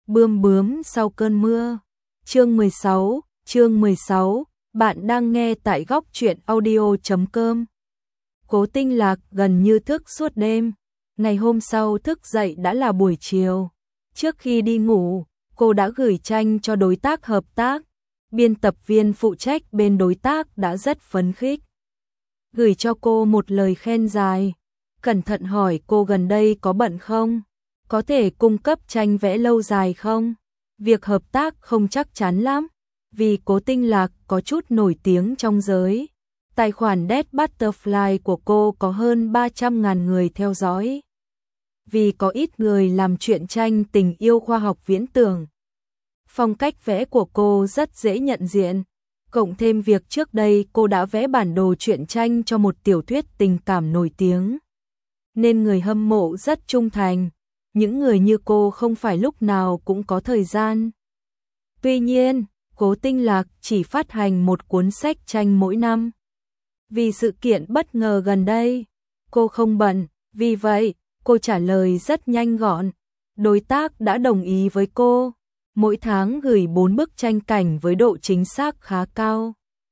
Bươm bướm sau cơn mưa. Chương 16, bạn đang nghe tại góc truyện audio.com. Cố Tinh Lạc gần như thức suốt đêm, ngày hôm sau thức dậy đã là buổi chiều. Trước khi đi ngủ, cô đã gửi tranh cho đối tác hợp tác. Biên tập viên phụ trách bên đối tác đã rất phấn khích. Gửi cho cô một lời khen dài, cẩn thận hỏi cô gần đây có bận không? Có thể cung cấp tranh vẽ lâu dài không? Việc hợp tác không chắc chắn lắm, vì Cố Tinh Lạc có chút nổi tiếng trong giới. Tài khoản Dead Butterfly của cô có hơn 300.000 người theo dõi. Vì có ít người làm truyện tranh tình yêu khoa học viễn tưởng, phong cách vẽ của cô rất dễ nhận diện. Cộng thêm việc trước đây cô đã vẽ bản đồ truyện tranh cho một tiểu thuyết tình cảm nổi tiếng, nên người hâm mộ rất trung thành. Những người như cô không phải lúc nào cũng có thời gian. Tuy nhiên, Cố Tinh Lạc chỉ phát hành một cuốn sách tranh mỗi năm. Vì sự kiện bất ngờ gần đây, cô không bận, vì vậy, cô trả lời rất nhanh gọn. Đối tác đã đồng ý với cô, mỗi tháng gửi 4 bức tranh cảnh với độ chính xác khá cao.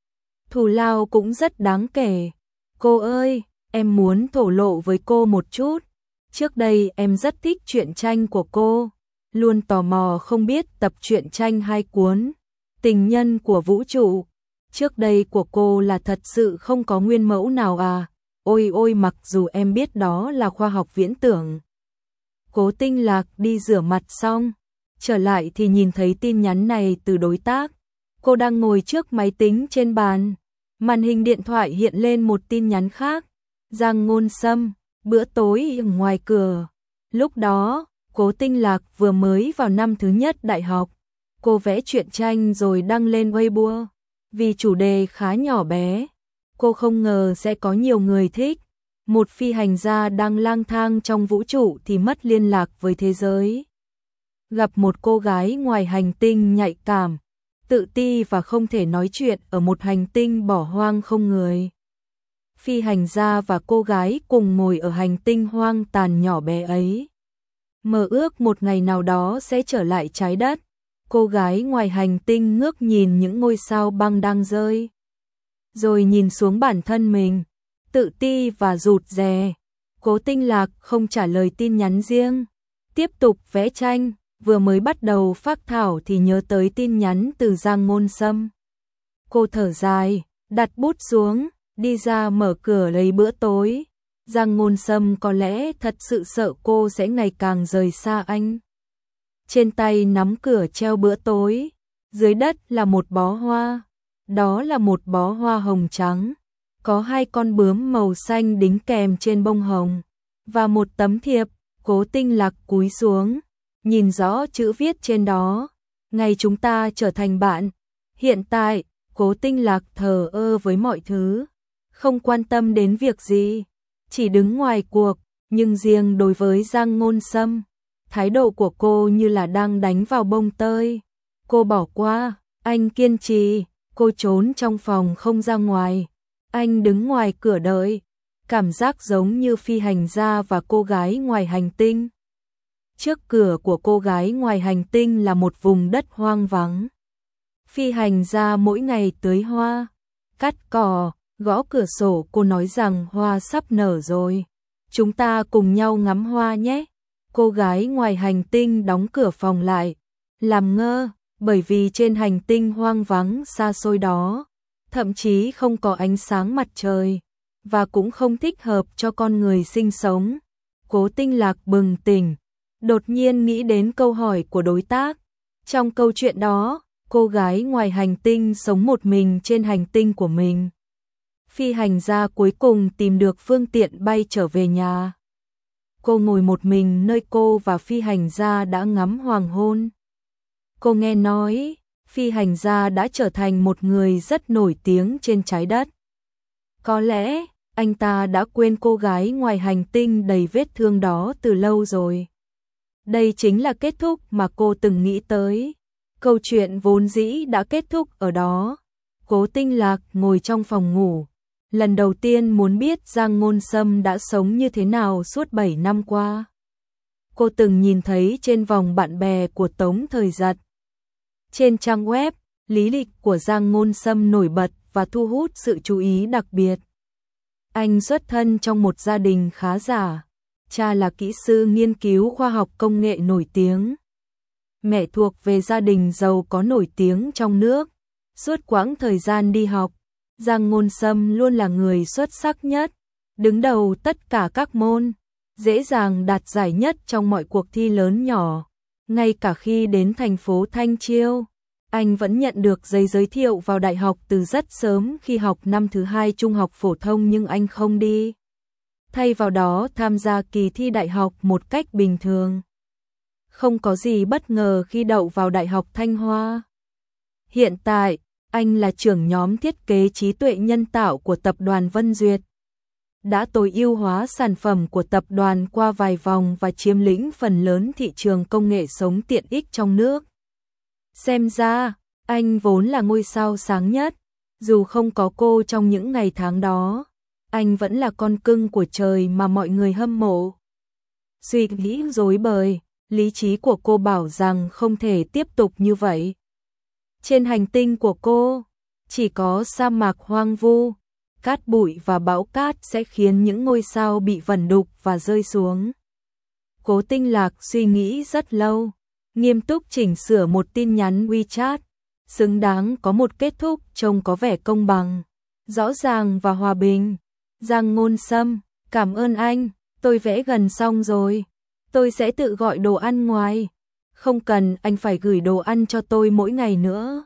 Thù lao cũng rất đáng kể. Cô ơi, em muốn thổ lộ với cô một chút. Trước đây em rất thích truyện tranh của cô, luôn tò mò không biết tập truyện tranh 2 cuốn Tình nhân của vũ trụ trước đây của cô là thật sự không có nguyên mẫu nào à? Ôi ôi, mặc dù em biết đó là khoa học viễn tưởng. Cố Tinh Lạc đi rửa mặt xong, trở lại thì nhìn thấy tin nhắn này từ đối tác. Cô đang ngồi trước máy tính trên bàn, màn hình điện thoại hiện lên một tin nhắn khác. Giang Ngôn Sâm, bữa tối ngoài cửa. Lúc đó, Cố Tinh Lạc vừa mới vào năm thứ nhất đại học. Cô vẽ truyện tranh rồi đăng lên Weibo. Vì chủ đề khá nhỏ bé, cô không ngờ sẽ có nhiều người thích. Một phi hành gia đang lang thang trong vũ trụ thì mất liên lạc với thế giới. Gặp một cô gái ngoài hành tinh nhạy cảm, tự ti và không thể nói chuyện ở một hành tinh bỏ hoang không người. Phi hành gia và cô gái cùng ngồi ở hành tinh hoang tàn nhỏ bé ấy, mơ ước một ngày nào đó sẽ trở lại trái đất. Cô gái ngoài hành tinh ngước nhìn những ngôi sao băng đang rơi, rồi nhìn xuống bản thân mình, tự ti và rụt rè. Cố Tinh Lạc không trả lời tin nhắn riêng, tiếp tục vẽ tranh. Vừa mới bắt đầu phác thảo thì nhớ tới tin nhắn từ Giang Ngôn Sâm. Cô thở dài, đặt bút xuống, đi ra mở cửa lấy bữa tối. Giang Ngôn Sâm có lẽ thật sự sợ cô sẽ ngày càng rời xa anh. Trên tay nắm cửa treo bữa tối, dưới đất là một bó hoa. Đó là một bó hoa hồng trắng, có 2 con bướm màu xanh đính kèm trên bông hồng, và một tấm thiệp. Cố Tinh Lạc cúi xuống, nhìn rõ chữ viết trên đó. Ngày chúng ta trở thành bạn. Hiện tại, Cố Tinh Lạc thờ ơ với mọi thứ, không quan tâm đến việc gì, chỉ đứng ngoài cuộc. Nhưng riêng đối với Giang Ngôn Sâm, thái độ của cô như là đang đánh vào bông tơi. Cô bỏ qua, anh kiên trì. Cô trốn trong phòng không ra ngoài, anh đứng ngoài cửa đợi, cảm giác giống như phi hành gia và cô gái ngoài hành tinh. Trước cửa của cô gái ngoài hành tinh là một vùng đất hoang vắng. Phi hành gia mỗi ngày tưới hoa, cắt cỏ, gõ cửa sổ. Cô nói rằng hoa sắp nở rồi, chúng ta cùng nhau ngắm hoa nhé. Cô gái ngoài hành tinh đóng cửa phòng lại, làm ngơ, bởi vì trên hành tinh hoang vắng xa xôi đó, thậm chí không có ánh sáng mặt trời, và cũng không thích hợp cho con người sinh sống. Cố Tinh Lạc bừng tỉnh, đột nhiên nghĩ đến câu hỏi của đối tác. Trong câu chuyện đó, cô gái ngoài hành tinh sống một mình trên hành tinh của mình. Phi hành gia cuối cùng tìm được phương tiện bay trở về nhà. Cô ngồi một mình nơi cô và phi hành gia đã ngắm hoàng hôn. Cô nghe nói, phi hành gia đã trở thành một người rất nổi tiếng trên trái đất. Có lẽ, anh ta đã quên cô gái ngoài hành tinh đầy vết thương đó từ lâu rồi. Đây chính là kết thúc mà cô từng nghĩ tới. Câu chuyện vốn dĩ đã kết thúc ở đó. Cố Tinh Lạc ngồi trong phòng ngủ, lần đầu tiên muốn biết Giang Ngôn Sâm đã sống như thế nào suốt 7 năm qua. cô từng nhìn thấy trên vòng bạn bè của Tống Thời Giật. Trên trang web, lý lịch của Giang Ngôn Sâm nổi bật và thu hút sự chú ý đặc biệt. Anh xuất thân trong một gia đình khá giả, cha là kỹ sư nghiên cứu khoa học công nghệ nổi tiếng. Mẹ thuộc về gia đình giàu có nổi tiếng trong nước. Suốt quãng thời gian đi học, Giang Ngôn Sâm luôn là người xuất sắc nhất, đứng đầu tất cả các môn, dễ dàng đạt giải nhất trong mọi cuộc thi lớn nhỏ. Ngay cả khi đến thành phố Thanh Chiêu, anh vẫn nhận được giấy giới thiệu vào đại học từ rất sớm khi học năm thứ 2 trung học phổ thông, nhưng anh không đi. Thay vào đó tham gia kỳ thi đại học một cách bình thường. Không có gì bất ngờ khi đậu vào Đại học Thanh Hoa. Hiện tại, anh là trưởng nhóm thiết kế trí tuệ nhân tạo của tập đoàn Vân Duyệt. Đã tối ưu hóa sản phẩm của tập đoàn qua vài vòng và chiếm lĩnh phần lớn thị trường công nghệ sống tiện ích trong nước. Xem ra, anh vốn là ngôi sao sáng nhất. Dù không có cô trong những ngày tháng đó, anh vẫn là con cưng của trời mà mọi người hâm mộ. Suy nghĩ rối bời, lý trí của cô bảo rằng không thể tiếp tục như vậy. Trên hành tinh của cô, chỉ có sa mạc hoang vu, cát bụi và bão cát sẽ khiến những ngôi sao bị vẩn đục và rơi xuống. Cố Tinh Lạc suy nghĩ rất lâu, nghiêm túc chỉnh sửa một tin nhắn WeChat, xứng đáng có một kết thúc trông có vẻ công bằng, rõ ràng và hòa bình. Giang Ngôn Sâm, cảm ơn anh, tôi vẽ gần xong rồi. Tôi sẽ tự gọi đồ ăn ngoài. Không cần anh phải gửi đồ ăn cho tôi mỗi ngày nữa.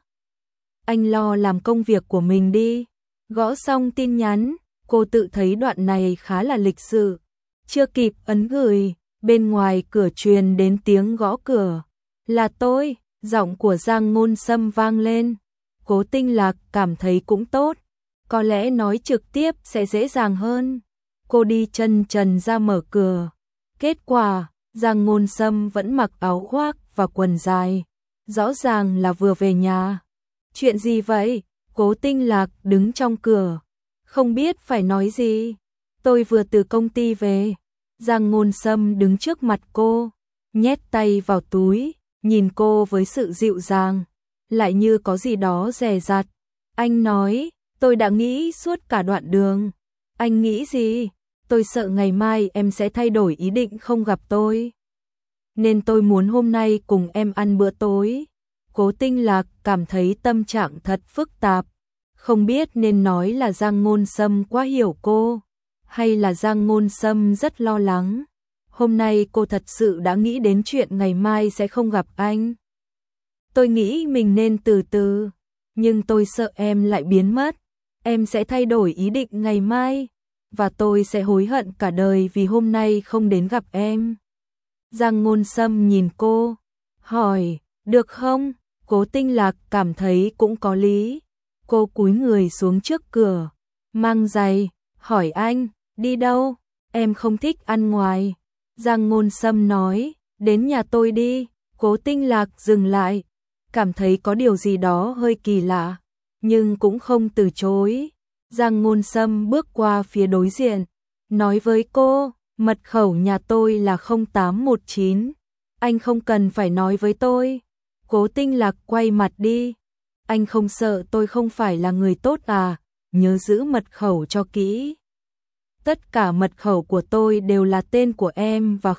Anh lo làm công việc của mình đi. Gõ xong tin nhắn, cô tự thấy đoạn này khá là lịch sự. Chưa kịp ấn gửi, bên ngoài cửa truyền đến tiếng gõ cửa. Là tôi, giọng của Giang Ngôn Sâm vang lên. Cố Tinh Lạc cảm thấy cũng tốt. Có lẽ nói trực tiếp sẽ dễ dàng hơn. Cô đi chân trần ra mở cửa. Kết quả, Giang Ngôn Sâm vẫn mặc áo khoác và quần dài. Rõ ràng là vừa về nhà. Chuyện gì vậy? Cố Tinh Lạc đứng trong cửa. Không biết phải nói gì. Tôi vừa từ công ty về. Giang Ngôn Sâm đứng trước mặt cô, nhét tay vào túi, nhìn cô với sự dịu dàng, lại như có gì đó dè dặt. Anh nói, tôi đã nghĩ suốt cả đoạn đường. Anh nghĩ gì? Tôi sợ ngày mai em sẽ thay đổi ý định không gặp tôi. Nên tôi muốn hôm nay cùng em ăn bữa tối. Cố Tinh Lạc cảm thấy tâm trạng thật phức tạp. Không biết nên nói là Giang Ngôn Sâm quá hiểu cô, hay là Giang Ngôn Sâm rất lo lắng. Hôm nay cô thật sự đã nghĩ đến chuyện ngày mai sẽ không gặp anh. Tôi nghĩ mình nên từ từ, nhưng tôi sợ em lại biến mất. Em sẽ thay đổi ý định ngày mai, và tôi sẽ hối hận cả đời vì hôm nay không đến gặp em. Giang Ngôn Sâm nhìn cô, hỏi, được không? Cố Tinh Lạc cảm thấy cũng có lý. Cô cúi người xuống trước cửa, mang giày, hỏi anh, đi đâu? Em không thích ăn ngoài. Giang Ngôn Sâm nói, đến nhà tôi đi. Cố Tinh Lạc dừng lại, cảm thấy có điều gì đó hơi kỳ lạ, nhưng cũng không từ chối. Giang Ngôn Sâm bước qua phía đối diện, nói với cô, mật khẩu nhà tôi là 0819. Anh không cần phải nói với tôi. Cố Tinh Lạc quay mặt đi. Anh không sợ tôi không phải là người tốt à? Nhớ giữ mật khẩu cho kỹ. Tất cả mật khẩu của tôi đều là tên của em và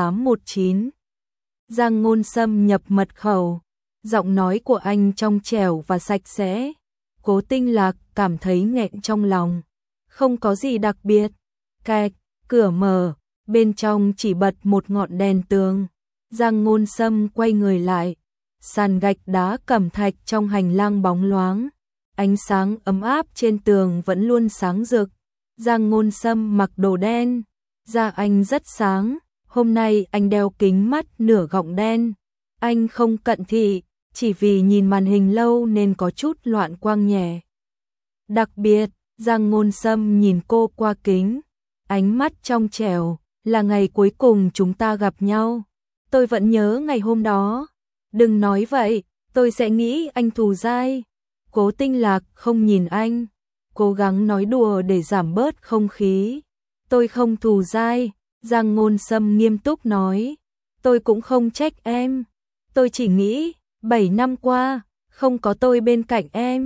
0819. Giang Ngôn Sâm nhập mật khẩu. Giọng nói của anh trong trẻo và sạch sẽ. Cố Tinh Lạc cảm thấy nghẹn trong lòng. Không có gì đặc biệt. Cạch, cửa mở, bên trong chỉ bật một ngọn đèn tường. Giang Ngôn Sâm quay người lại. Sàn gạch đá cẩm thạch trong hành lang bóng loáng. Ánh sáng ấm áp trên tường vẫn luôn sáng rực. Giang Ngôn Sâm mặc đồ đen. Da anh rất sáng. Hôm nay anh đeo kính mắt nửa gọng đen. Anh không cận thị, chỉ vì nhìn màn hình lâu nên có chút loạn quang nhẹ. Đặc biệt, Giang Ngôn Sâm nhìn cô qua kính. Ánh mắt trong trẻo, là ngày cuối cùng chúng ta gặp nhau. Tôi vẫn nhớ ngày hôm đó. Đừng nói vậy, tôi sẽ nghĩ anh thù dai. Cố Tinh Lạc không nhìn anh, cố gắng nói đùa để giảm bớt không khí. Tôi không thù dai, Giang Ngôn Sâm nghiêm túc nói. tôi cũng không trách em. Tôi chỉ nghĩ, 7 năm qua, không có tôi bên cạnh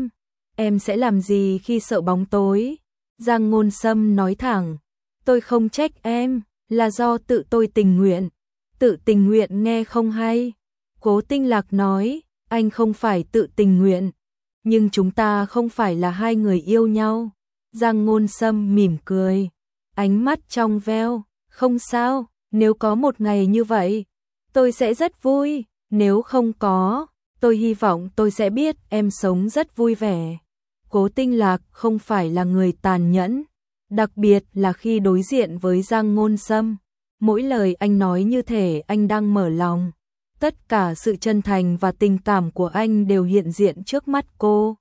em sẽ làm gì khi sợ bóng tối? Giang Ngôn Sâm nói thẳng, tôi không trách em, là do tự tôi tình nguyện. Tự tình nguyện nghe không hay. Cố Tinh Lạc nói, anh không phải tự tình nguyện, nhưng chúng ta không phải là hai người yêu nhau. Giang Ngôn Sâm mỉm cười, ánh mắt trong veo, không sao, nếu có một ngày như vậy, tôi sẽ rất vui, nếu không có, tôi hy vọng tôi sẽ biết em sống rất vui vẻ. Cố Tinh Lạc không phải là người tàn nhẫn, đặc biệt là khi đối diện với Giang Ngôn Sâm. Mỗi lời anh nói như thể anh đang mở lòng. Tất cả sự chân thành và tình cảm của anh đều hiện diện trước mắt cô.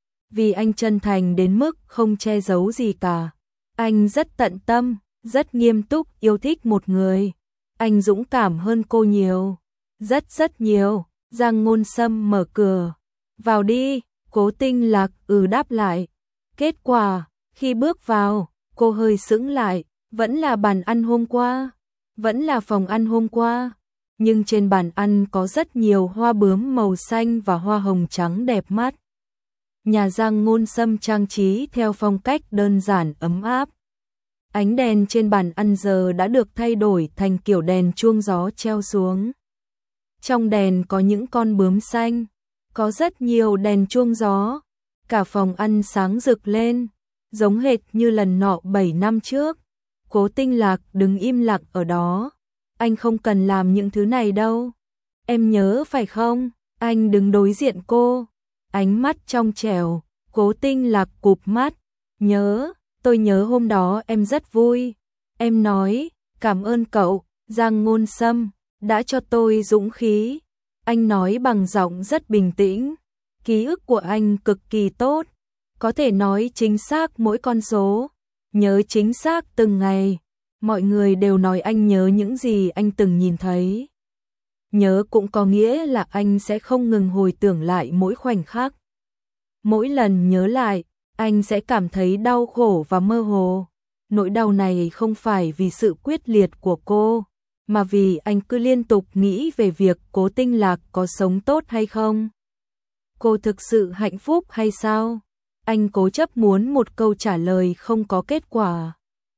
Vì anh chân thành đến mức không che giấu gì cả. Anh rất tận tâm, rất nghiêm túc yêu thích một người. Anh dũng cảm hơn cô nhiều. Rất rất nhiều. Giang Ngôn Sâm mở cửa. Vào đi, Cố Tinh Lạc đáp lại. Kết quả, khi bước vào, cô hơi sững lại. Vẫn là bàn ăn hôm qua. Vẫn là phòng ăn hôm qua. Nhưng trên bàn ăn có rất nhiều hoa bướm màu xanh và hoa hồng trắng đẹp mắt. Nhà Giang Ngôn Sâm trang trí theo phong cách đơn giản ấm áp. Ánh đèn trên bàn ăn giờ đã được thay đổi thành kiểu đèn chuông gió treo xuống. Trong đèn có những con bướm xanh, có rất nhiều đèn chuông gió. Cả phòng ăn sáng rực lên, giống hệt như lần nọ 7 năm trước. Cố Tinh Lạc đứng im lặng ở đó. Anh không cần làm những thứ này đâu. Em nhớ phải không? Anh đứng đối diện cô. Ánh mắt trong trẻo. Cố Tinh Lạc cụp mắt. Nhớ, tôi nhớ hôm đó em rất vui. Em nói, cảm ơn cậu, Giang Ngôn Sâm, đã cho tôi dũng khí. Anh nói bằng giọng rất bình tĩnh. Ký ức của anh cực kỳ tốt. Có thể nói chính xác mỗi con số. Nhớ chính xác từng ngày. Mọi người đều nói anh nhớ những gì anh từng nhìn thấy. Nhớ cũng có nghĩa là anh sẽ không ngừng hồi tưởng lại mỗi khoảnh khắc. Mỗi lần nhớ lại, anh sẽ cảm thấy đau khổ và mơ hồ. Nỗi đau này không phải vì sự quyết liệt của cô, mà vì anh cứ liên tục nghĩ về việc Cố Tinh Lạc có sống tốt hay không. Cô thực sự hạnh phúc hay sao? Anh cố chấp muốn một câu trả lời không có kết quả.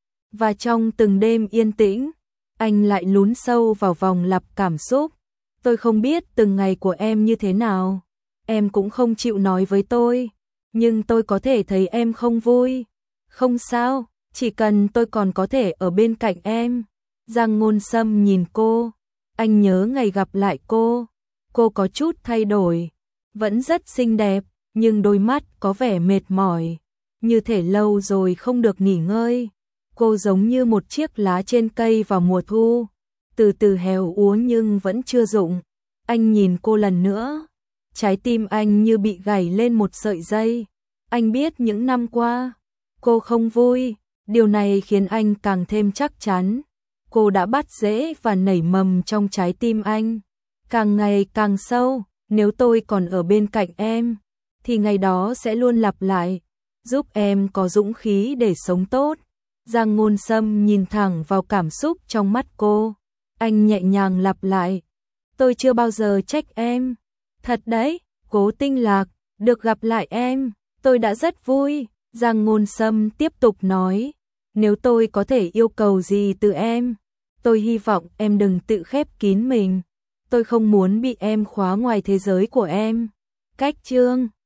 Và trong từng đêm yên tĩnh, anh lại lún sâu vào vòng lặp cảm xúc. Tôi không biết từng ngày của em như thế nào. Em cũng không chịu nói với tôi. Nhưng tôi có thể thấy em không vui. Không sao, chỉ cần tôi còn có thể ở bên cạnh em. Giang Ngôn Sâm nhìn cô. Anh nhớ ngày gặp lại cô. Cô có chút thay đổi. Vẫn rất xinh đẹp, nhưng đôi mắt có vẻ mệt mỏi. Như thể lâu rồi không được nghỉ ngơi. Cô giống như một chiếc lá trên cây vào mùa thu, từ từ héo úa nhưng vẫn chưa rụng. Anh nhìn cô lần nữa, trái tim anh như bị gảy lên một sợi dây. Anh biết những năm qua, cô không vui, điều này khiến anh càng thêm chắc chắn. Cô đã bắt rễ và nảy mầm trong trái tim anh, càng ngày càng sâu. Nếu tôi còn ở bên cạnh em, thì ngày đó sẽ luôn lặp lại, giúp em có dũng khí để sống tốt. Giang Ngôn Sâm nhìn thẳng vào cảm xúc trong mắt cô. Anh nhẹ nhàng lặp lại. Tôi chưa bao giờ trách em. Thật đấy, Cố Tinh Lạc, được gặp lại em, tôi đã rất vui. Giang Ngôn Sâm tiếp tục nói. Nếu tôi có thể yêu cầu gì từ em, tôi hy vọng em đừng tự khép kín mình. Tôi không muốn bị em khóa ngoài thế giới của em. Cách chương